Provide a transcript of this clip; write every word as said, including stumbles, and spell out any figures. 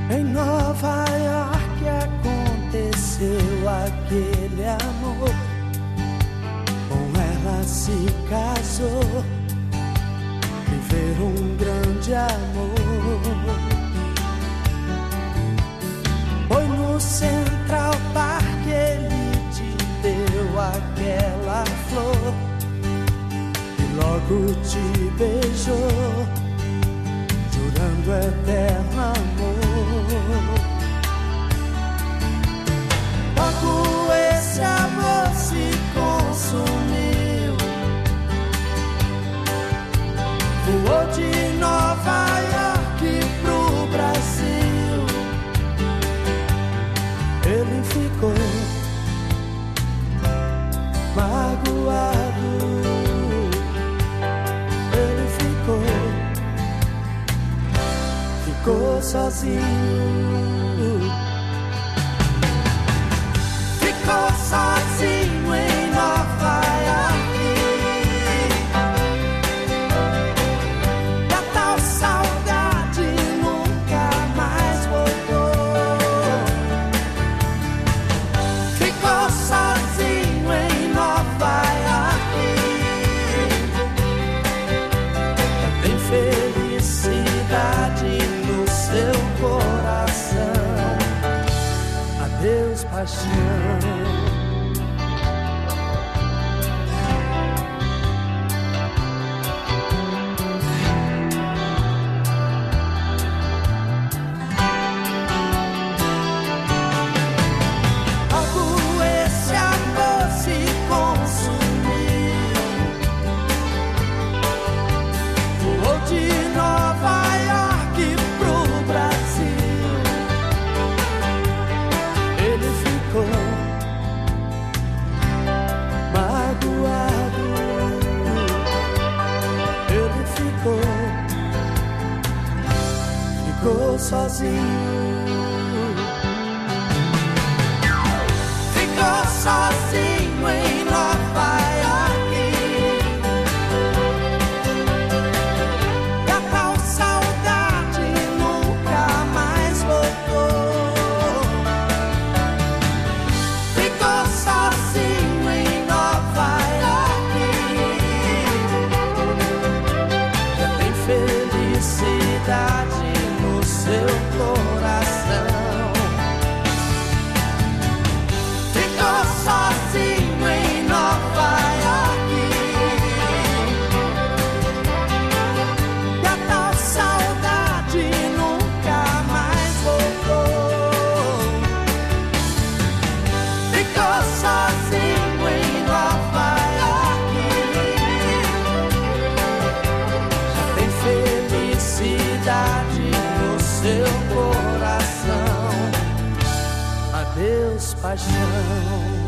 Em Nova York aconteceu aquele amor. Com ela se casou, viveram um grande amor. Foi no Central Park, ele te deu aquela flor e logo te beijou, jurando eterno amor. Logo esse amor se consumiu, voou de Nova York pro Brasil. Ele ficou magoado, ele ficou Ficou sozinho, ficou sozinho em Nova York. E a tal saudade nunca mais voltou. Ficou sozinho em Nova York. Tem felicidade no seu coração. Adeus, paixão. Ficou sozinho, ficou sozinho em Nova York. E a tal saudade nunca mais voltou. Ficou sozinho em Nova York. Já tem felicidade seu coração. Ficou sozinho em Nova York. E a tal saudade nunca mais voltou. Ficou sozinho em Nova York. Já tem felicidade seu coração. Adeus, paixão.